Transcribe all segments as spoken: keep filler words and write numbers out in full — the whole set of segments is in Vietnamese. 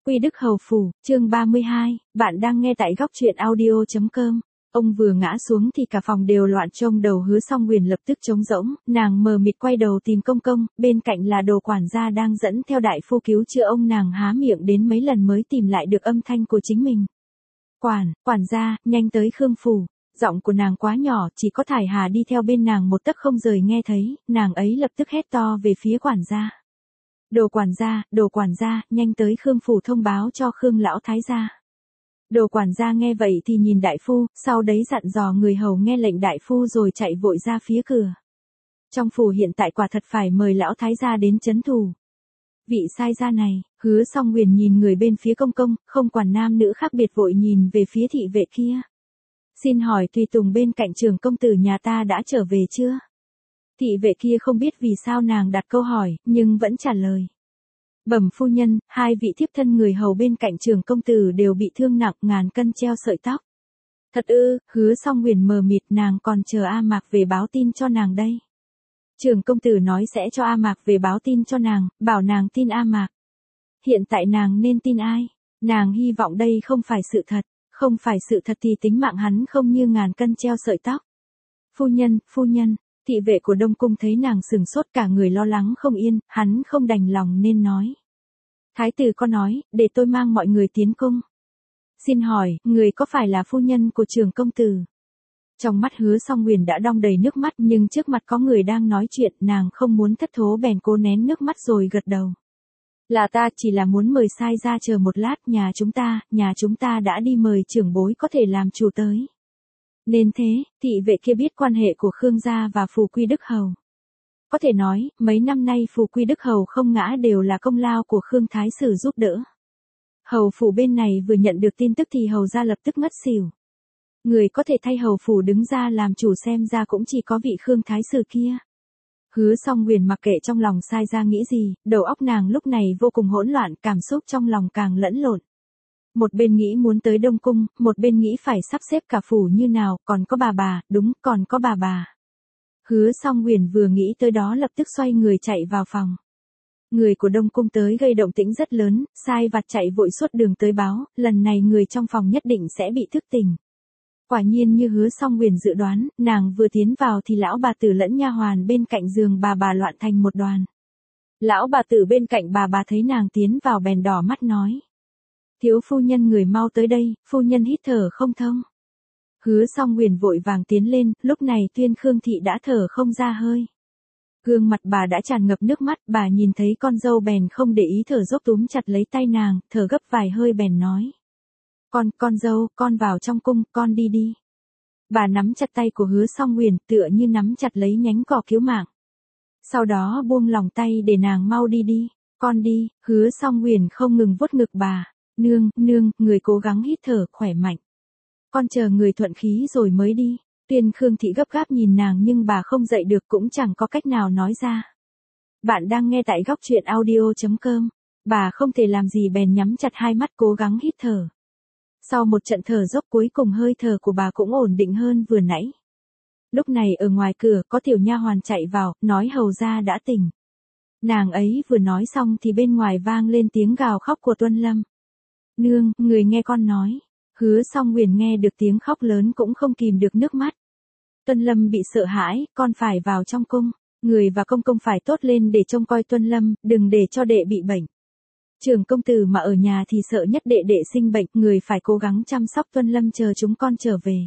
Quy Đức Hầu Phủ, chương ba mươi hai, bạn đang nghe tại góc truyện audio chấm com. Ông vừa ngã xuống thì cả phòng đều loạn trông đầu. Hứa Song Huyền lập tức trống rỗng, nàng mờ mịt quay đầu tìm công công, bên cạnh là Đồ quản gia đang dẫn theo đại phu cứu chữa ông. Nàng há miệng đến mấy lần mới tìm lại được âm thanh của chính mình. Quản, quản gia, nhanh tới Khương Phủ. Giọng của nàng quá nhỏ, chỉ có Thải Hà đi theo bên nàng một tấc không rời nghe thấy, nàng ấy lập tức hét to về phía quản gia. Đồ quản gia, đồ quản gia, nhanh tới Khương Phủ thông báo cho Khương lão thái gia. Đồ quản gia nghe vậy thì nhìn đại phu, sau đấy dặn dò người hầu nghe lệnh đại phu rồi chạy vội ra phía cửa. Trong phủ hiện tại quả thật phải mời lão thái gia đến chấn thủ. Vị sai gia này, Hứa Song Huyền nhìn người bên phía công công, không quản nam nữ khác biệt vội nhìn về phía thị vệ kia. Xin hỏi tùy tùng bên cạnh trưởng công tử nhà ta đã trở về chưa? Thị vệ kia không biết vì sao nàng đặt câu hỏi, nhưng vẫn trả lời. Bẩm phu nhân, hai vị thiếp thân người hầu bên cạnh trưởng công tử đều bị thương nặng, ngàn cân treo sợi tóc. Thật ư? Hứa Song Huyền mờ mịt, nàng còn chờ A Mạc về báo tin cho nàng đây. Trưởng công tử nói sẽ cho A Mạc về báo tin cho nàng, bảo nàng tin A Mạc. Hiện tại nàng nên tin ai? Nàng hy vọng đây không phải sự thật, không phải sự thật thì tính mạng hắn không như ngàn cân treo sợi tóc. Phu nhân, phu nhân. Thị vệ của Đông Cung thấy nàng sừng sốt cả người lo lắng không yên, hắn không đành lòng nên nói. Thái tử có nói, để tôi mang mọi người tiến cung. Xin hỏi, người có phải là phu nhân của trưởng công tử? Trong mắt Hứa Song Huyền đã đong đầy nước mắt nhưng trước mặt có người đang nói chuyện, nàng không muốn thất thố bèn cố nén nước mắt rồi gật đầu. Là ta, chỉ là muốn mời sai ra chờ một lát, nhà chúng ta, nhà chúng ta đã đi mời trưởng bối có thể làm chủ tới. Nên thế, thị vệ kia biết quan hệ của Khương gia và Phù Quy Đức Hầu. Có thể nói, mấy năm nay Phù Quy Đức Hầu không ngã đều là công lao của Khương Thái Sử giúp đỡ. Hầu phủ bên này vừa nhận được tin tức thì hầu gia lập tức ngất xỉu. Người có thể thay hầu phủ đứng ra làm chủ xem ra cũng chỉ có vị Khương Thái Sử kia. Hứa Song Huyền mặc kệ trong lòng sai ra nghĩ gì, đầu óc nàng lúc này vô cùng hỗn loạn, cảm xúc trong lòng càng lẫn lộn. Một bên nghĩ muốn tới Đông Cung, một bên nghĩ phải sắp xếp cả phủ như nào, còn có bà bà, đúng, còn có bà bà. Hứa Song Huyền vừa nghĩ tới đó lập tức xoay người chạy vào phòng. Người của Đông Cung tới gây động tĩnh rất lớn, sai vặt chạy vội suốt đường tới báo, lần này người trong phòng nhất định sẽ bị thức tỉnh. Quả nhiên như Hứa Song Huyền dự đoán, nàng vừa tiến vào thì lão bà tử lẫn nha hoàn bên cạnh giường bà bà loạn thành một đoàn. Lão bà tử bên cạnh bà bà thấy nàng tiến vào bèn đỏ mắt nói. Thiếu phu nhân người mau tới đây, phu nhân hít thở không thông. Hứa Song Huyền vội vàng tiến lên, lúc này Tuyên Khương Thị đã thở không ra hơi. Gương mặt bà đã tràn ngập nước mắt, bà nhìn thấy con dâu bèn không để ý thở dốc túm chặt lấy tay nàng, thở gấp vài hơi bèn nói. Con, con dâu, con vào trong cung, con đi đi. Bà nắm chặt tay của Hứa Song Huyền tựa như nắm chặt lấy nhánh cỏ cứu mạng. Sau đó buông lòng tay để nàng mau đi đi, con đi. Hứa Song Huyền không ngừng vuốt ngực bà. Nương, nương, người cố gắng hít thở khỏe mạnh. Con chờ người thuận khí rồi mới đi. Tuyên Khương Thị gấp gáp nhìn nàng nhưng bà không dậy được cũng chẳng có cách nào nói ra. Bạn đang nghe tại góc truyện audio chấm com. Bà không thể làm gì bèn nhắm chặt hai mắt cố gắng hít thở. Sau một trận thở dốc cuối cùng hơi thở của bà cũng ổn định hơn vừa nãy. Lúc này ở ngoài cửa có tiểu nha hoàn chạy vào, nói hầu gia đã tỉnh. Nàng ấy vừa nói xong thì bên ngoài vang lên tiếng gào khóc của Tuân Lâm. Nương, người nghe con nói. Hứa Song Huyền nghe được tiếng khóc lớn cũng không kìm được nước mắt. Tuân Lâm bị sợ hãi, con phải vào trong cung. Người và công công phải tốt lên để trông coi Tuân Lâm, đừng để cho đệ bị bệnh. Trưởng công tử mà ở nhà thì sợ nhất đệ đệ sinh bệnh, người phải cố gắng chăm sóc Tuân Lâm chờ chúng con trở về.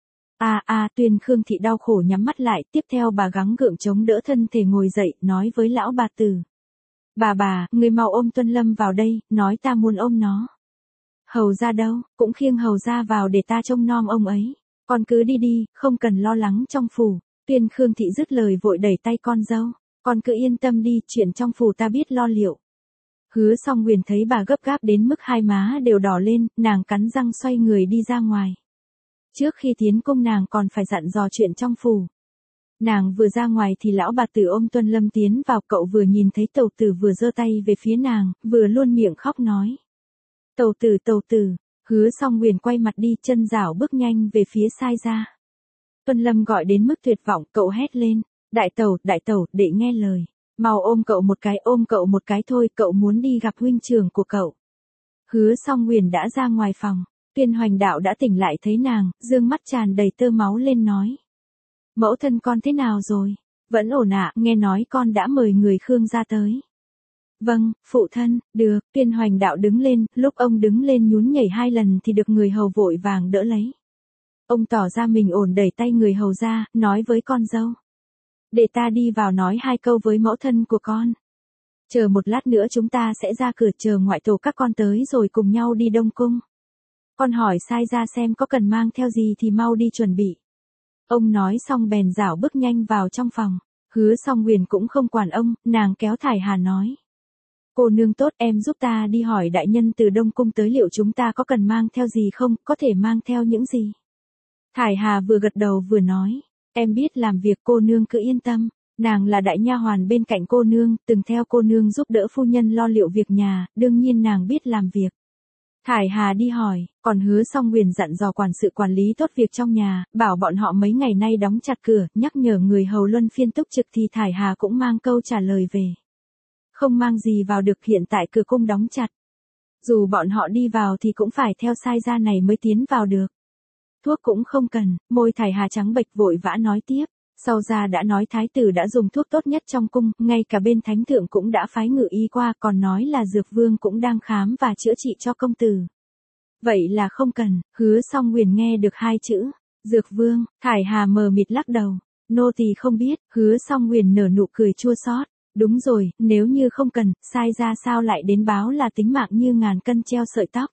A a Tuyên Khương Thị đau khổ nhắm mắt lại, tiếp theo bà gắng gượng chống đỡ thân thể ngồi dậy, nói với lão bà tử. Bà bà, người mau ôm Tuân Lâm vào đây, nói ta muốn ôm nó. Hầu ra đâu, cũng khiêng hầu ra vào để ta trông nom ông ấy. Con cứ đi đi, không cần lo lắng trong phủ. Tuyên Khương Thị dứt lời vội đẩy tay con dâu. Con cứ yên tâm đi, chuyện trong phủ ta biết lo liệu. Hứa Song Huyền thấy bà gấp gáp đến mức hai má đều đỏ lên, nàng cắn răng xoay người đi ra ngoài. Trước khi tiến cung nàng còn phải dặn dò chuyện trong phủ. Nàng vừa ra ngoài thì lão bà tử ôm Tuân Lâm tiến vào, cậu vừa nhìn thấy tàu tử vừa giơ tay về phía nàng, vừa luôn miệng khóc nói. Tàu tử, tàu tử. Hứa Song Huyền quay mặt đi, chân rảo bước nhanh về phía sai ra. Tuân Lâm gọi đến mức tuyệt vọng, cậu hét lên. Đại tàu, đại tàu, để nghe lời. Mau ôm cậu một cái, ôm cậu một cái thôi, cậu muốn đi gặp huynh trưởng của cậu. Hứa Song Nguyền đã ra ngoài phòng. Tuyên Hoành Đạo đã tỉnh lại thấy nàng, dương mắt tràn đầy tơ máu lên nói. Mẫu thân con thế nào rồi? Vẫn ổn ạ, nghe nói con đã mời người Khương gia tới. Vâng, phụ thân, được, Tuyên Hoành Đạo đứng lên, lúc ông đứng lên nhún nhảy hai lần thì được người hầu vội vàng đỡ lấy. Ông tỏ ra mình ổn đẩy tay người hầu ra, nói với con dâu. Để ta đi vào nói hai câu với mẫu thân của con. Chờ một lát nữa chúng ta sẽ ra cửa chờ ngoại tổ các con tới rồi cùng nhau đi Đông Cung. Con hỏi sai ra xem có cần mang theo gì thì mau đi chuẩn bị. Ông nói xong bèn rảo bước nhanh vào trong phòng. Hứa Song Nguyền cũng không quản ông, nàng kéo Thải Hà nói. Cô nương tốt, em giúp ta đi hỏi đại nhân từ Đông Cung tới liệu chúng ta có cần mang theo gì không, có thể mang theo những gì. Thải Hà vừa gật đầu vừa nói, em biết làm việc, cô nương cứ yên tâm, nàng là đại nha hoàn bên cạnh cô nương, từng theo cô nương giúp đỡ phu nhân lo liệu việc nhà, đương nhiên nàng biết làm việc. Thải Hà đi hỏi, còn Hứa Song Nguyền dặn dò quản sự quản lý tốt việc trong nhà, bảo bọn họ mấy ngày nay đóng chặt cửa, nhắc nhở người hầu luân phiên túc trực thì Thải Hà cũng mang câu trả lời về. Không mang gì vào được, hiện tại cửa cung đóng chặt. Dù bọn họ đi vào thì cũng phải theo sai ra này mới tiến vào được. Thuốc cũng không cần, môi Thải Hà trắng bệch vội vã nói tiếp. Sau ra đã nói thái tử đã dùng thuốc tốt nhất trong cung, ngay cả bên thánh thượng cũng đã phái ngự y qua, còn nói là Dược Vương cũng đang khám và chữa trị cho công tử. Vậy là không cần, Hứa Song Nguyền nghe được hai chữ, Dược Vương, Thải Hà mờ mịt lắc đầu, nô tỳ không biết, Hứa Song Nguyền nở nụ cười chua xót. Đúng rồi, nếu như không cần, sai ra sao lại đến báo là tính mạng như ngàn cân treo sợi tóc.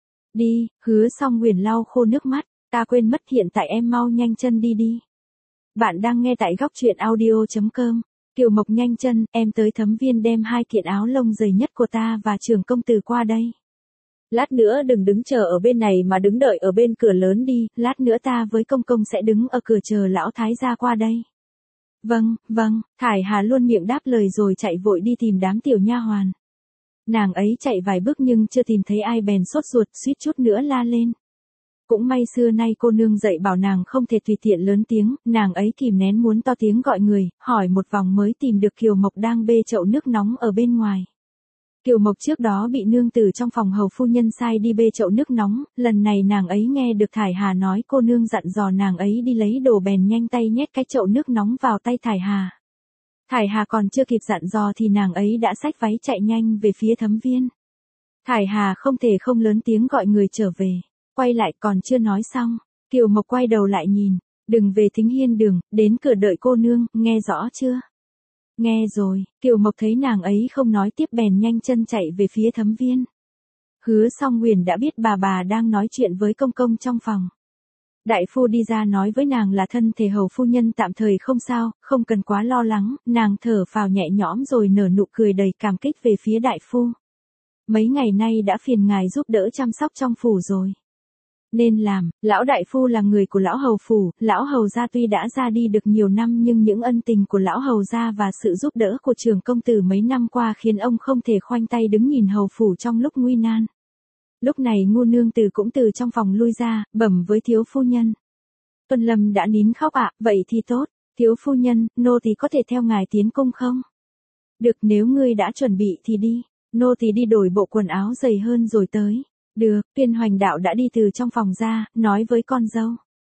Đi, Hứa Song Nguyền lau khô nước mắt, ta quên mất hiện tại em mau nhanh chân đi đi. Bạn đang nghe tại góc truyện audio chấm com. Kiều Mộc nhanh chân, em tới Thấm Viên đem hai kiện áo lông dày nhất của ta và trưởng công tử qua đây. Lát nữa đừng đứng chờ ở bên này mà đứng đợi ở bên cửa lớn đi, lát nữa ta với công công sẽ đứng ở cửa chờ lão thái gia qua đây. Vâng, vâng, Thải Hà luôn miệng đáp lời rồi chạy vội đi tìm đám tiểu nha hoàn. Nàng ấy chạy vài bước nhưng chưa tìm thấy ai bèn sốt ruột, suýt chút nữa la lên. Cũng may xưa nay cô nương dạy bảo nàng không thể tùy tiện lớn tiếng, nàng ấy kìm nén muốn to tiếng gọi người, hỏi một vòng mới tìm được Kiều Mộc đang bê chậu nước nóng ở bên ngoài. Kiều Mộc trước đó bị nương tử trong phòng hầu phu nhân sai đi bê chậu nước nóng, lần này nàng ấy nghe được Thải Hà nói cô nương dặn dò nàng ấy đi lấy đồ bèn nhanh tay nhét cái chậu nước nóng vào tay Thải Hà. Thải Hà còn chưa kịp dặn dò thì nàng ấy đã xách váy chạy nhanh về phía Thấm Viên. Thải Hà không thể không lớn tiếng gọi người trở về. Quay lại còn chưa nói xong, Kiều Mộc quay đầu lại nhìn, đừng về Thính Hiên đường, đến cửa đợi cô nương, nghe rõ chưa? Nghe rồi, Kiều Mộc thấy nàng ấy không nói tiếp bèn nhanh chân chạy về phía Thấm Viên. Hứa Song Nguyền đã biết bà bà đang nói chuyện với công công trong phòng. Đại phu đi ra nói với nàng là thân thể hầu phu nhân tạm thời không sao, không cần quá lo lắng, nàng thở phào nhẹ nhõm rồi nở nụ cười đầy cảm kích về phía đại phu. Mấy ngày nay đã phiền ngài giúp đỡ chăm sóc trong phủ rồi. Nên làm, lão đại phu là người của lão hầu phủ, lão hầu gia tuy đã ra đi được nhiều năm nhưng những ân tình của lão hầu gia và sự giúp đỡ của trưởng công tử mấy năm qua khiến ông không thể khoanh tay đứng nhìn hầu phủ trong lúc nguy nan. Lúc này Ngu nương tử cũng từ trong phòng lui ra, bẩm với thiếu phu nhân. Tuân Lâm đã nín khóc ạ, à, vậy thì tốt, thiếu phu nhân, nô tỳ có thể theo ngài tiến cung không? Được, nếu ngươi đã chuẩn bị thì đi, nô tỳ đi đổi bộ quần áo dày hơn rồi tới. Được, Tuyên Hoành Đạo đã đi từ trong phòng ra, nói với con dâu.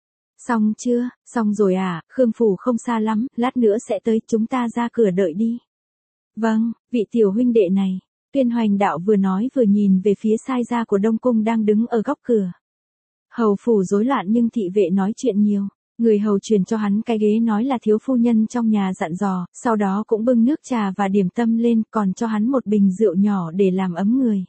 Xong chưa, xong rồi à, Khương phủ không xa lắm, lát nữa sẽ tới, chúng ta ra cửa đợi đi. Vâng, vị tiểu huynh đệ này. Tuyên Hoành Đạo vừa nói vừa nhìn về phía sai gia của Đông Cung đang đứng ở góc cửa. Hầu phủ rối loạn nhưng thị vệ nói chuyện nhiều. Người hầu truyền cho hắn cái ghế nói là thiếu phu nhân trong nhà dặn dò, sau đó cũng bưng nước trà và điểm tâm lên, còn cho hắn một bình rượu nhỏ để làm ấm người.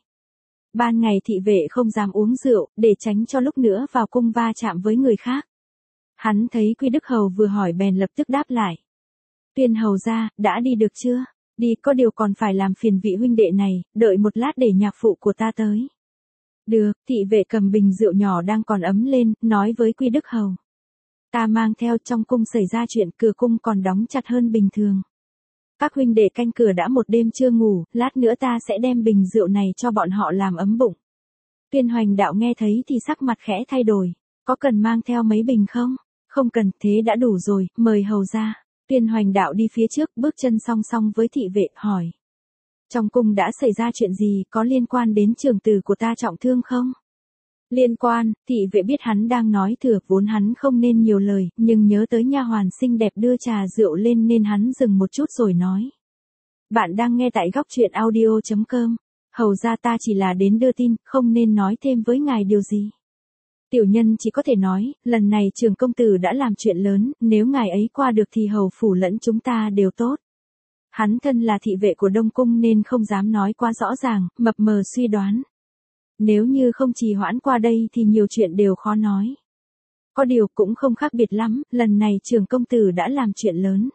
Ban ngày thị vệ không dám uống rượu, để tránh cho lúc nữa vào cung va chạm với người khác. Hắn thấy Quy Đức Hầu vừa hỏi bèn lập tức đáp lại. Tuyên hầu gia, đã đi được chưa? Đi, có điều còn phải làm phiền vị huynh đệ này, đợi một lát để nhạc phụ của ta tới. Được, thị vệ cầm bình rượu nhỏ đang còn ấm lên, nói với Quy Đức Hầu. Ta mang theo, trong cung xảy ra chuyện, cửa cung còn đóng chặt hơn bình thường. Các huynh đệ canh cửa đã một đêm chưa ngủ, lát nữa ta sẽ đem bình rượu này cho bọn họ làm ấm bụng. Tuyên Hoành Đạo nghe thấy thì sắc mặt khẽ thay đổi. Có cần mang theo mấy bình không? Không cần, thế đã đủ rồi, mời hầu ra. Tuyên Hoành Đạo đi phía trước, bước chân song song với thị vệ, hỏi. Trong cung đã xảy ra chuyện gì, có liên quan đến trường tử của ta trọng thương không? Liên quan, thị vệ biết hắn đang nói thừa, vốn hắn không nên nhiều lời, nhưng nhớ tới nha hoàn xinh đẹp đưa trà rượu lên nên hắn dừng một chút rồi nói. Bạn đang nghe tại góc truyện audio chấm com. Hầu ra ta chỉ là đến đưa tin, không nên nói thêm với ngài điều gì. Tiểu nhân chỉ có thể nói, lần này Trường công tử đã làm chuyện lớn, nếu ngài ấy qua được thì hầu phủ lẫn chúng ta đều tốt. Hắn thân là thị vệ của Đông Cung nên không dám nói quá rõ ràng, mập mờ suy đoán. Nếu như không trì hoãn qua đây thì nhiều chuyện đều khó nói. Có điều cũng không khác biệt lắm, lần này Trường công tử đã làm chuyện lớn.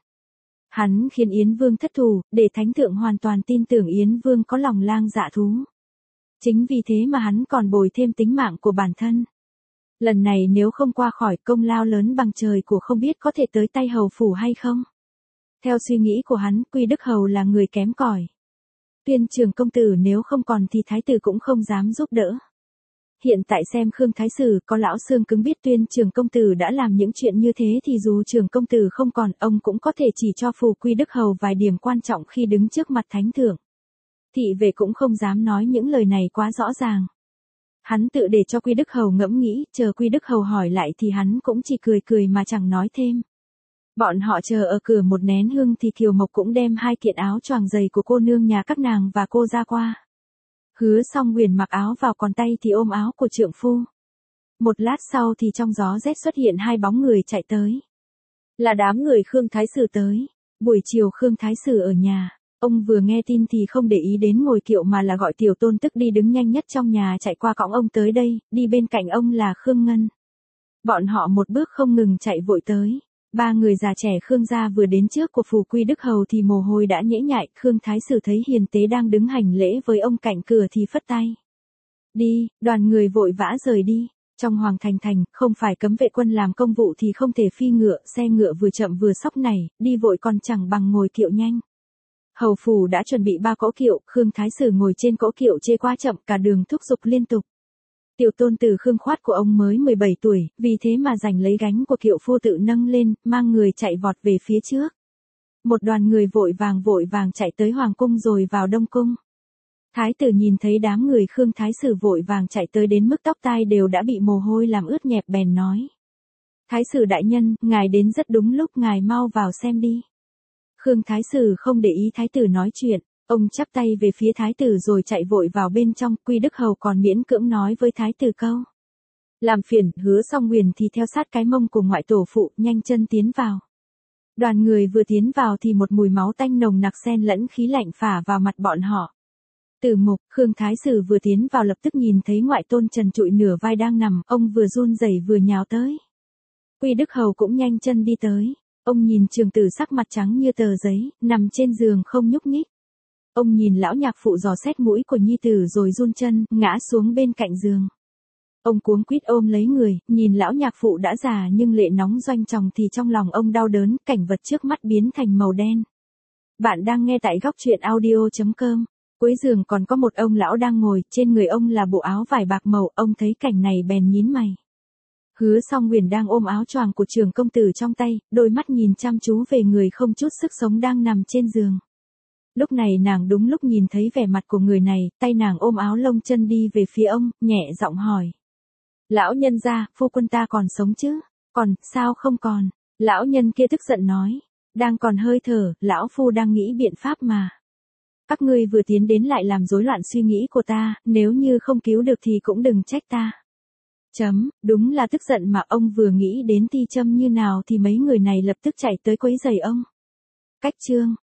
Hắn khiến Yến Vương thất thủ, để Thánh thượng hoàn toàn tin tưởng Yến Vương có lòng lang dạ thú. Chính vì thế mà hắn còn bồi thêm tính mạng của bản thân. Lần này nếu không qua khỏi, công lao lớn bằng trời của không biết có thể tới tay hầu phủ hay không. Theo suy nghĩ của hắn, Quy Đức Hầu là người kém cỏi. Tuyên Trường công tử nếu không còn thì thái tử cũng không dám giúp đỡ. Hiện tại xem Khương Thái Sử, có lão xương cứng biết Tuyên Trường công tử đã làm những chuyện như thế thì dù Trường công tử không còn, ông cũng có thể chỉ cho phù Quy Đức Hầu vài điểm quan trọng khi đứng trước mặt Thánh thượng. Thị vệ cũng không dám nói những lời này quá rõ ràng. Hắn tự để cho Quy Đức Hầu ngẫm nghĩ, chờ Quy Đức Hầu hỏi lại thì hắn cũng chỉ cười cười mà chẳng nói thêm. Bọn họ chờ ở cửa một nén hương thì Kiều Mộc cũng đem hai kiện áo choàng dày của cô nương nhà các nàng và cô ra qua. Hứa Song Huyền mặc áo vào, còn tay thì ôm áo của trượng phu. Một lát sau thì trong gió rét xuất hiện hai bóng người chạy tới. Là đám người Khương Thái Sử tới. Buổi chiều Khương Thái Sử ở nhà, ông vừa nghe tin thì không để ý đến ngồi kiệu mà là gọi tiểu tôn tức đi đứng nhanh nhất trong nhà chạy qua cõng ông tới đây, đi bên cạnh ông là Khương Ngân. Bọn họ một bước không ngừng chạy vội tới. Ba người già trẻ Khương gia vừa đến trước của phù Quy Đức Hầu thì mồ hôi đã nhễ nhại, Khương Thái Sử thấy hiền tế đang đứng hành lễ với ông cạnh cửa thì phất tay. Đi, đoàn người vội vã rời đi. Trong Hoàng Thành Thành, không phải cấm vệ quân làm công vụ thì không thể phi ngựa, xe ngựa vừa chậm vừa sóc này, đi vội còn chẳng bằng ngồi kiệu nhanh. Hầu phủ đã chuẩn bị ba cỗ kiệu, Khương Thái Sử ngồi trên cỗ kiệu chê quá chậm, cả đường thúc giục liên tục. Tiểu tôn tử Khương Khoát của ông mới mười bảy tuổi, vì thế mà giành lấy gánh của kiệu phu tự nâng lên, mang người chạy vọt về phía trước. Một đoàn người vội vàng vội vàng chạy tới Hoàng cung rồi vào Đông cung. Thái tử nhìn thấy đám người Khương Thái Sử vội vàng chạy tới đến mức tóc tai đều đã bị mồ hôi làm ướt nhẹp, bèn nói. Thái Sử đại nhân, ngài đến rất đúng lúc, ngài mau vào xem đi. Khương Thái Sử không để ý thái tử nói chuyện. Ông chắp tay về phía thái tử rồi chạy vội vào bên trong, Quy Đức Hầu còn miễn cưỡng nói với thái tử câu. Làm phiền, Hứa Song Huyền thì theo sát cái mông của ngoại tổ phụ, nhanh chân tiến vào. Đoàn người vừa tiến vào thì một mùi máu tanh nồng nặc xen lẫn khí lạnh phả vào mặt bọn họ. Từ Mục, Khương Thái Sử vừa tiến vào lập tức nhìn thấy ngoại tôn trần trụi nửa vai đang nằm, ông vừa run rẩy vừa nhào tới. Quy Đức Hầu cũng nhanh chân đi tới. Ông nhìn trường tử sắc mặt trắng như tờ giấy, nằm trên giường không nhúc nhích. Ông nhìn lão nhạc phụ dò xét mũi của nhi tử rồi run chân, ngã xuống bên cạnh giường. Ông cuống quýt ôm lấy người, nhìn lão nhạc phụ đã già nhưng lệ nóng doanh tròng thì trong lòng ông đau đớn, cảnh vật trước mắt biến thành màu đen. Bạn đang nghe tại góc truyện audio chấm com. Cuối giường còn có một ông lão đang ngồi, trên người ông là bộ áo vải bạc màu, ông thấy cảnh này bèn nhín mày. Hứa Song Huyền đang ôm áo choàng của Trường công tử trong tay, đôi mắt nhìn chăm chú về người không chút sức sống đang nằm trên giường. Lúc này nàng đúng lúc nhìn thấy vẻ mặt của người này, tay nàng ôm áo lông chân đi về phía ông, nhẹ giọng hỏi. Lão nhân gia, phu quân ta còn sống chứ? Còn, sao không còn? Lão nhân kia tức giận nói. Đang còn hơi thở, lão phu đang nghĩ biện pháp mà. Các ngươi vừa tiến đến lại làm rối loạn suy nghĩ của ta, nếu như không cứu được thì cũng đừng trách ta. Chấm, đúng là tức giận mà ông vừa nghĩ đến Ti Châm như nào thì mấy người này lập tức chạy tới quấy rầy ông. Cách chương.